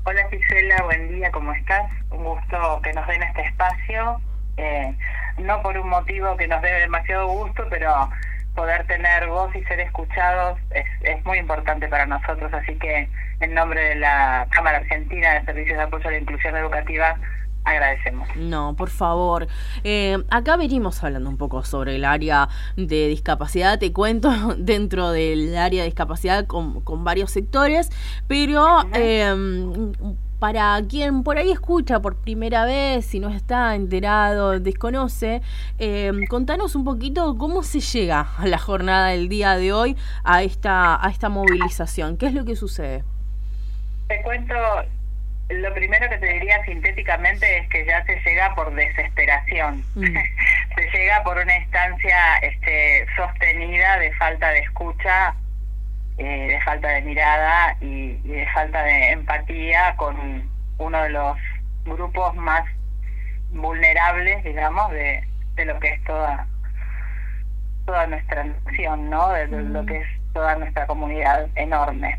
Hola Gisela, buen día, ¿cómo estás? Un gusto que nos den este espacio, no por un motivo que nos dé demasiado gusto, pero poder tener voz y ser escuchados es muy importante para nosotros, así que en nombre de la Cámara Argentina de Servicios de Apoyo a la Inclusión Educativa, agradecemos. No, por favor. Acá venimos hablando un poco sobre el área de discapacidad. Te cuento dentro del área de discapacidad con varios sectores, pero Ujú. para quien por ahí escucha por primera vez, si no está enterado, desconoce, contanos un poquito cómo se llega a la jornada del día de hoy a esta movilización. ¿Qué es lo que sucede? Te cuento, lo primero que te diría sintéticamente es que ya se llega por desesperación. Mm, Se llega por una instancia sostenida de falta de escucha, de falta de mirada y de falta de empatía con uno de los grupos más vulnerables, digamos, de lo que es toda nuestra nación, ¿no? De lo que mm, es toda nuestra comunidad enorme.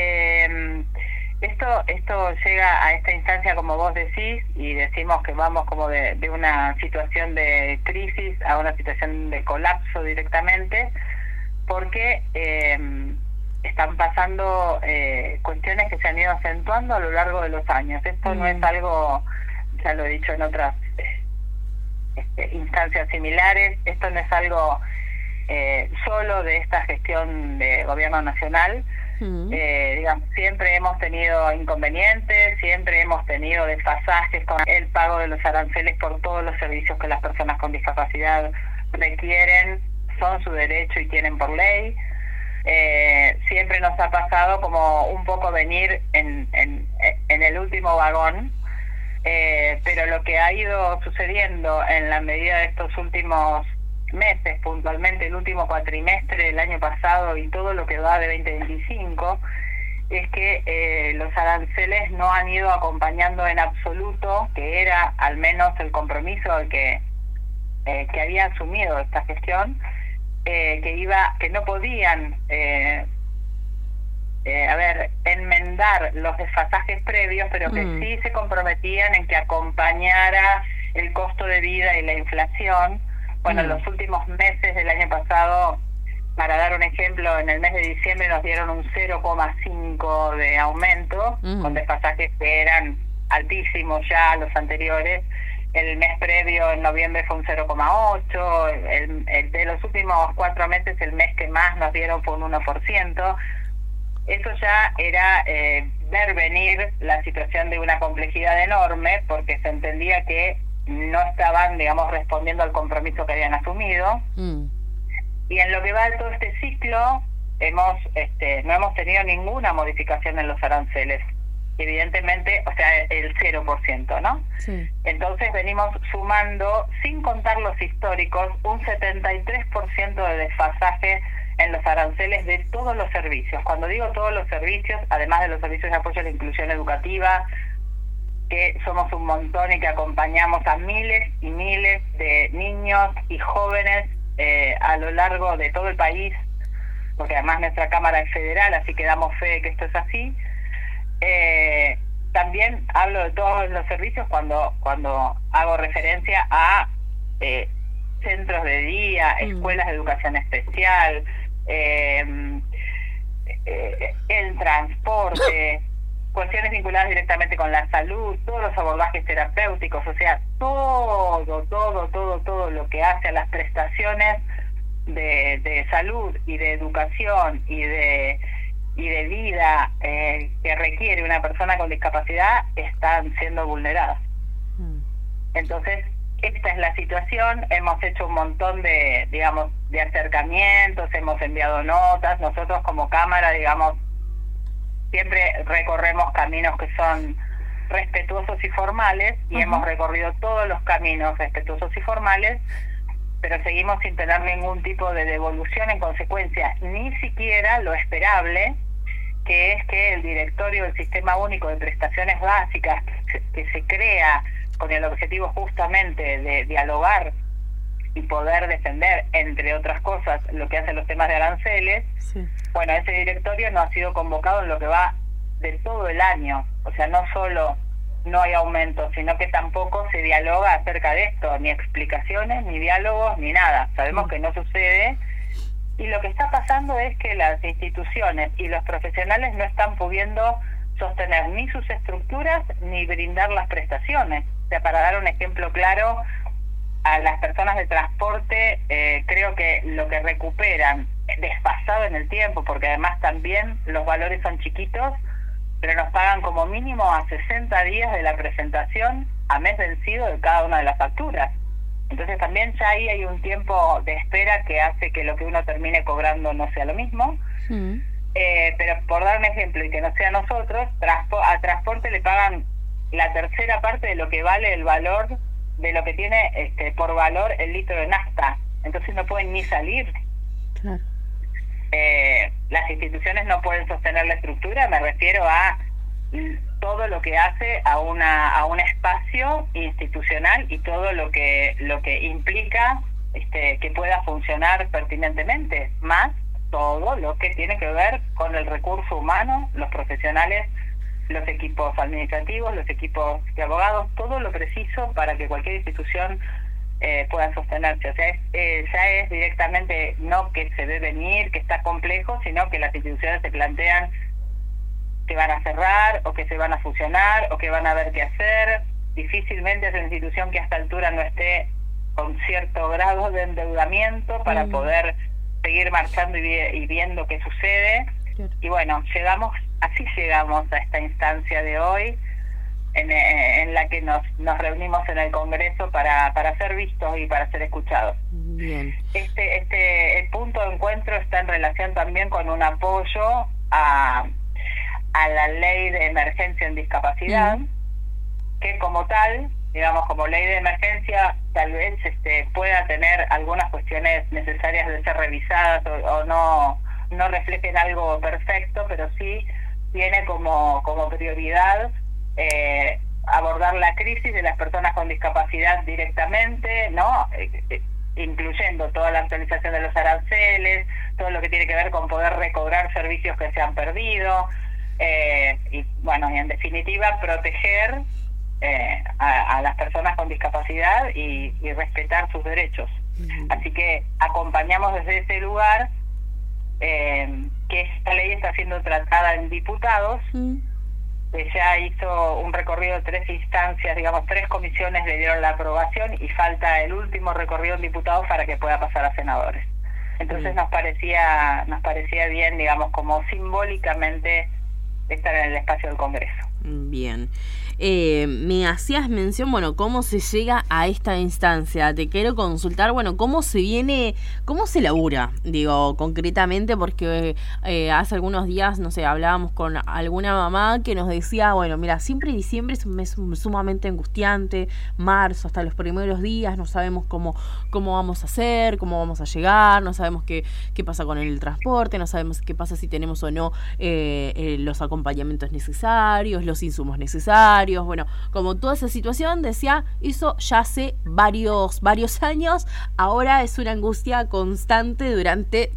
Esto llega a esta instancia, como vos decís, y decimos que vamos como de una situación de crisis a una situación de colapso directamente, porque están pasando cuestiones que se han ido acentuando a lo largo de los años. Esto no es mm, algo, ya lo he dicho en otras instancias similares, esto no es algo solo de esta gestión de gobierno nacional. mm, Digamos, siempre hemos tenido inconvenientes, siempre hemos tenido desfasajes con el pago de los aranceles por todos los servicios que las personas con discapacidad requieren, son su derecho y tienen por ley. Siempre nos ha pasado como un poco venir en el último vagón, pero lo que ha ido sucediendo en la medida de estos últimos meses, puntualmente el último cuatrimestre del año pasado y todo lo que va de 2025, es que los aranceles no han ido acompañando en absoluto, que era al menos el compromiso que había asumido esta gestión, que no podían enmendar los desfasajes previos, pero que mm, sí se comprometían en que acompañara el costo de vida y la inflación. Bueno, en mm, los últimos meses del año pasado, para dar un ejemplo, en el mes de diciembre nos dieron un 0,5 de aumento, con mm. desfasajes que eran altísimos ya los anteriores. El mes previo, en noviembre, fue un 0,8. El de los últimos 4 meses, el mes que más nos dieron fue un 1%. Eso ya era ver venir la situación de una complejidad enorme, porque se entendía que no estaban, digamos, respondiendo al compromiso que habían asumido. Mm, Y en lo que va de todo este ciclo, no hemos tenido ninguna modificación en los aranceles. Evidentemente, o sea, el 0%, ¿no? sí. Entonces venimos sumando, sin contar los históricos, un 73% de desfasaje en los aranceles de todos los servicios. Cuando digo todos los servicios, además de los servicios de apoyo a la inclusión educativa, que somos un montón y que acompañamos a miles y miles de niños y jóvenes a lo largo de todo el país, porque además nuestra Cámara es federal, así que damos fe de que esto es así. También hablo de todos los servicios cuando hago referencia a centros de día, Mm, escuelas de educación especial, el transporte, cuestiones vinculadas directamente con la salud, todos los abordajes terapéuticos, o sea, todo lo que hace a las prestaciones de salud y de educación y de vida que requiere una persona con discapacidad están siendo vulneradas. mm, Entonces, esta es la situación. Hemos hecho un montón digamos, de acercamientos, hemos enviado notas. Nosotros como Cámara, digamos, siempre recorremos caminos que son respetuosos y formales, y ajá, hemos recorrido todos los caminos respetuosos y formales, pero seguimos sin tener ningún tipo de devolución en consecuencia, ni siquiera lo esperable, que es que el directorio del Sistema Único de Prestaciones Básicas, que se crea con el objetivo justamente de dialogar y poder defender, entre otras cosas, lo que hacen los temas de aranceles. sí. Bueno, ese directorio no ha sido convocado en lo que va de todo el año, O sea, no solo no hay aumento, sino que tampoco se dialoga acerca de esto, ni explicaciones, ni diálogos, ni nada. Sabemos que no sucede, y lo que está pasando es que las instituciones y los profesionales no están pudiendo sostener ni sus estructuras ni brindar las prestaciones. O sea, para dar un ejemplo claro, a las personas de transporte creo que lo que recuperan desfasado en el tiempo, porque además también los valores son chiquitos, pero nos pagan como mínimo a 60 días de la presentación a mes vencido de cada una de las facturas. Entonces también ya ahí hay un tiempo de espera que hace que lo que uno termine cobrando no sea lo mismo. Pero por dar un ejemplo y que no sea nosotros, a transporte le pagan la tercera parte de lo que vale el valor de lo que tiene por valor el litro de nafta. Entonces no pueden ni salir. Claro. Las instituciones no pueden sostener la estructura, me refiero a todo lo que hace a un espacio institucional y todo lo que implica que pueda funcionar pertinentemente, más todo lo que tiene que ver con el recurso humano, los profesionales, los equipos administrativos, los equipos de abogados, todo lo preciso para que cualquier institución pueda sostenerse. O sea, ya es directamente no que se ve venir, que está complejo, sino que las instituciones se plantean que van a cerrar o que se van a fusionar o que van a ver qué hacer. Difícilmente es una institución que a esta altura no esté con cierto grado de endeudamiento para poder seguir marchando y viendo qué sucede. Claro. Y bueno, así llegamos a esta instancia de hoy, en la que nos reunimos en el Congreso para ser vistos y para ser escuchados. Bien. El punto de encuentro está en relación también con un apoyo a la ley de emergencia en discapacidad, que como tal, digamos, como ley de emergencia, tal vez pueda tener algunas cuestiones necesarias de ser revisadas o no reflejen algo perfecto, pero sí tiene como prioridad abordar la crisis de las personas con discapacidad directamente, ¿no? Incluyendo toda la actualización de los aranceles, todo lo que tiene que ver con poder recobrar servicios que se han perdido, y bueno, y en definitiva proteger a las personas con discapacidad y respetar sus derechos. Así que acompañamos desde ese lugar que esta ley está siendo tratada en diputados. Ya hizo un recorrido de 3 instancias, digamos, 3 comisiones le dieron la aprobación y falta el último recorrido en diputados para que pueda pasar a senadores. Entonces nos parecía bien, digamos, como simbólicamente estar en el espacio del Congreso. Bien. Me hacías mención, bueno, cómo se llega a esta instancia. Te quiero consultar, bueno, cómo se labura, digo, concretamente, porque hace algunos días, no sé, hablábamos con alguna mamá que nos decía, bueno, mira, siempre diciembre es un mes sumamente angustiante, marzo, hasta los primeros días, no sabemos cómo vamos a hacer, cómo vamos a llegar, no sabemos qué pasa con el transporte, no sabemos qué pasa si tenemos o no los acompañamientos necesarios, los insumos necesarios. Bueno, como toda esa situación, decía, eso ya hace varios años, ahora es una angustia constante durante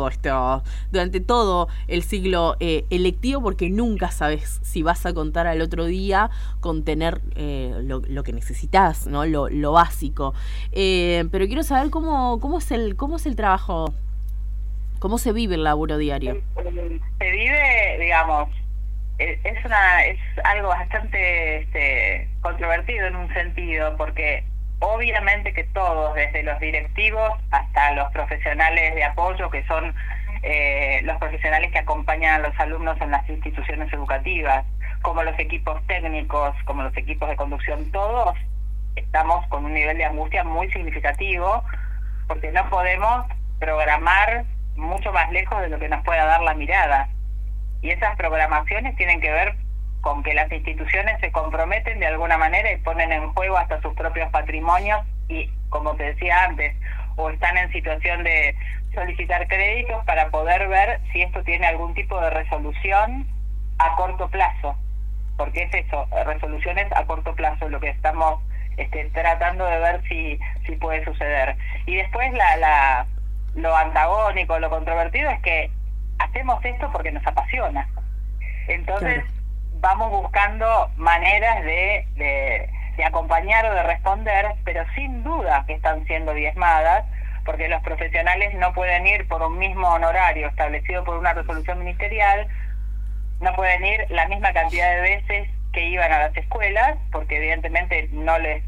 todo el ciclo electivo, porque nunca sabes si vas a contar al otro día con tener lo que necesitas, ¿no? Lo básico. Pero quiero saber cómo es el trabajo, cómo se vive el laburo diario. Se vive, digamos, es algo bastante controvertido en un sentido, porque obviamente que todos, desde los directivos hasta los profesionales de apoyo, que son los profesionales que acompañan a los alumnos en las instituciones educativas, como los equipos técnicos, como los equipos de conducción, todos estamos con un nivel de angustia muy significativo, porque no podemos programar mucho más lejos de lo que nos pueda dar la mirada. Y esas programaciones tienen que ver con que las instituciones se comprometen de alguna manera y ponen en juego hasta sus propios patrimonios y, como te decía antes, o están en situación de solicitar créditos para poder ver si esto tiene algún tipo de resolución a corto plazo, porque es eso, resoluciones a corto plazo, lo que estamos tratando de ver si puede suceder. Y después lo antagónico, lo controvertido es que hacemos esto porque nos apasiona. Entonces, vamos buscando maneras de acompañar o de responder, pero sin duda que están siendo diezmadas, porque los profesionales no pueden ir por un mismo honorario establecido por una resolución ministerial, no pueden ir la misma cantidad de veces que iban a las escuelas, porque evidentemente no les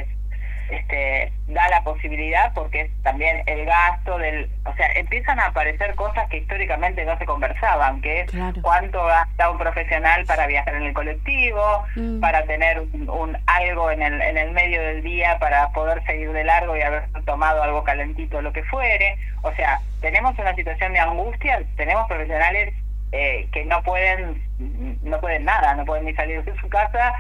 da la posibilidad, porque es también el gasto o sea, empiezan a aparecer cosas que históricamente no se conversaban, que es cuánto gasta un profesional para viajar en el colectivo, para tener algo en el medio del día para poder seguir de largo y haber tomado algo calentito, lo que fuere. O sea, tenemos una situación de angustia, tenemos profesionales que no pueden nada, no pueden ni salir de su casa.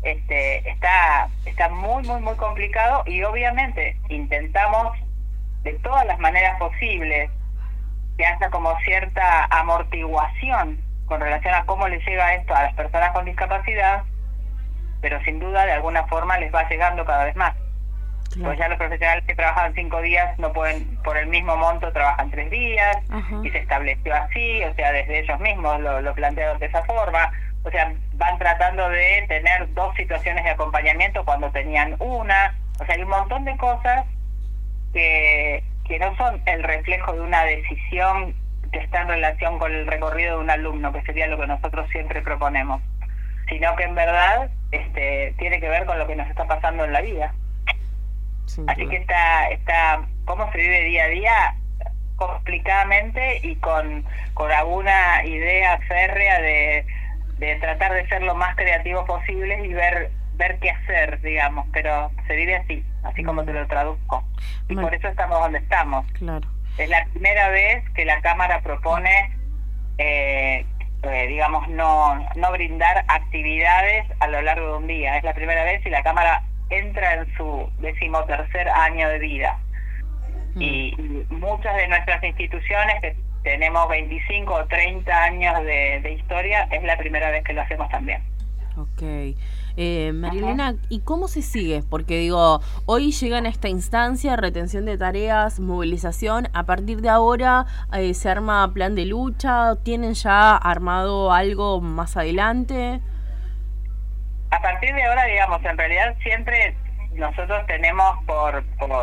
Está muy, muy, muy complicado, y obviamente intentamos de todas las maneras posibles que haya como cierta amortiguación con relación a cómo les llega esto a las personas con discapacidad, pero sin duda de alguna forma les va llegando cada vez más. Claro. Pues ya los profesionales que trabajaban 5 días no pueden, por el mismo monto trabajan 3 días. Ajá. Y se estableció así, o sea, desde ellos mismos lo plantearon de esa forma. O sea, van tratando de tener 2 situaciones de acompañamiento cuando tenían una. O sea, hay un montón de cosas que no son el reflejo de una decisión que está en relación con el recorrido de un alumno, que sería lo que nosotros siempre proponemos, sino que en verdad tiene que ver con lo que nos está pasando en la vida. Así que está cómo se vive día a día complicadamente y con alguna idea férrea de tratar de ser lo más creativos posibles y ver qué hacer, digamos, pero se vive así como te lo traduzco. Y por eso estamos donde estamos. Claro. Es la primera vez que la Cámara propone, digamos, no brindar actividades a lo largo de un día. Es la primera vez, y la Cámara entra en su 13º año de vida. Y muchas de nuestras instituciones, que tenemos 25 o 30 años de historia, es la primera vez que lo hacemos también. Ok. María Elena, ¿y cómo se sigue? Porque digo, hoy llegan a esta instancia, retención de tareas, movilización. A partir de ahora se arma plan de lucha. ¿Tienen ya armado algo más adelante? A partir de ahora, digamos, en realidad siempre nosotros tenemos por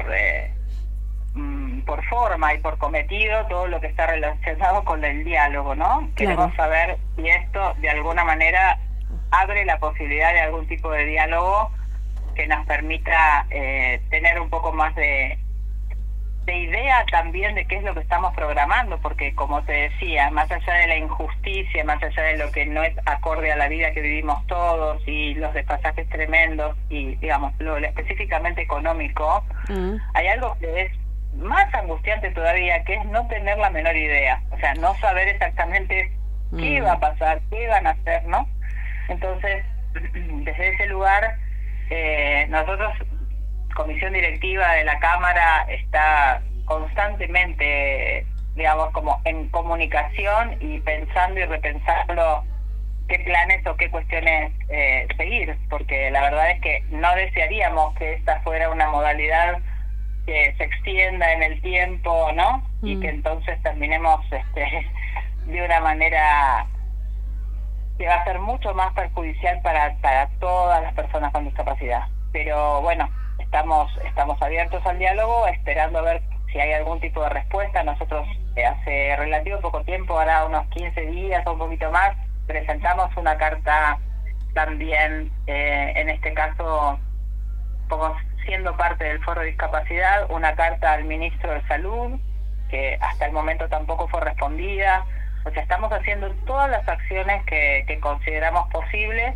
forma y por cometido todo lo que está relacionado con el diálogo, ¿no? Claro. Queremos saber si esto de alguna manera abre la posibilidad de algún tipo de diálogo que nos permita tener un poco más de idea también de qué es lo que estamos programando, porque como te decía, más allá de la injusticia, más allá de lo que no es acorde a la vida que vivimos todos y los desfasajes tremendos y, digamos, lo específicamente económico, hay algo que es más angustiante todavía, que es no tener la menor idea, o sea, no saber exactamente qué va a pasar, qué van a hacer, ¿no? Entonces, desde ese lugar, nosotros, Comisión Directiva de la Cámara, está constantemente, digamos, como en comunicación y pensando y repensando qué planes o qué cuestiones seguir, porque la verdad es que no desearíamos que esta fuera una modalidad que se extienda en el tiempo, ¿no? Y que entonces terminemos de una manera que va a ser mucho más perjudicial para todas las personas con discapacidad. Pero bueno, estamos abiertos al diálogo, esperando a ver si hay algún tipo de respuesta. Nosotros hace relativo poco tiempo, ahora unos 15 días o un poquito más, presentamos una carta también, en este caso, como siendo parte del Foro de Discapacidad, una carta al Ministro de Salud, que hasta el momento tampoco fue respondida. O sea, estamos haciendo todas las acciones que consideramos posibles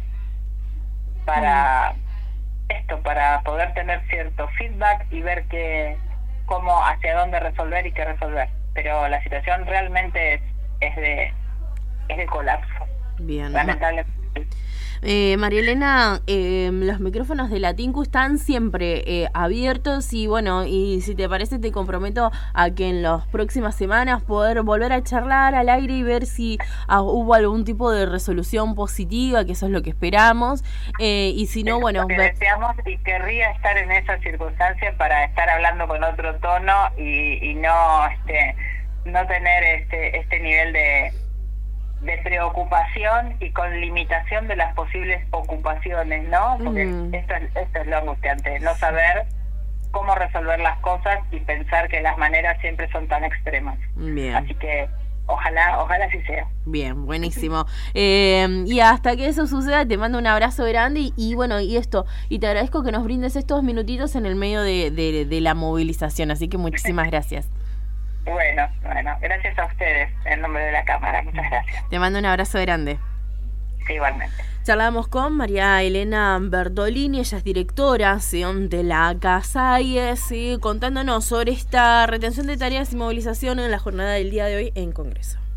para para poder tener cierto feedback y ver hacia dónde resolver y qué resolver. Pero la situación realmente es de colapso. Bien. Lamentablemente. María Elena, los micrófonos de la TINCU están siempre abiertos y bueno, y si te parece te comprometo a que en las próximas semanas poder volver a charlar al aire y ver si hubo algún tipo de resolución positiva, que eso es lo que esperamos, y si no, bueno... Lo que deseamos, y querría estar en esa circunstancia para estar hablando con otro tono y no tener este nivel de preocupación y con limitación de las posibles ocupaciones, ¿no? Porque esto es lo angustiante, no saber cómo resolver las cosas y pensar que las maneras siempre son tan extremas. Bien. Así que ojalá así sea. Bien, buenísimo. Y hasta que eso suceda, te mando un abrazo grande y bueno, y te agradezco que nos brindes estos minutitos en el medio de la movilización, así que muchísimas gracias. Bueno, gracias a ustedes, en nombre de la Cámara, muchas gracias. Te mando un abrazo grande. Sí, igualmente. Charlamos con María Elena Bertolini, ella es directora de la CASAIES, contándonos sobre esta retención de tareas y movilización en la jornada del día de hoy en Congreso.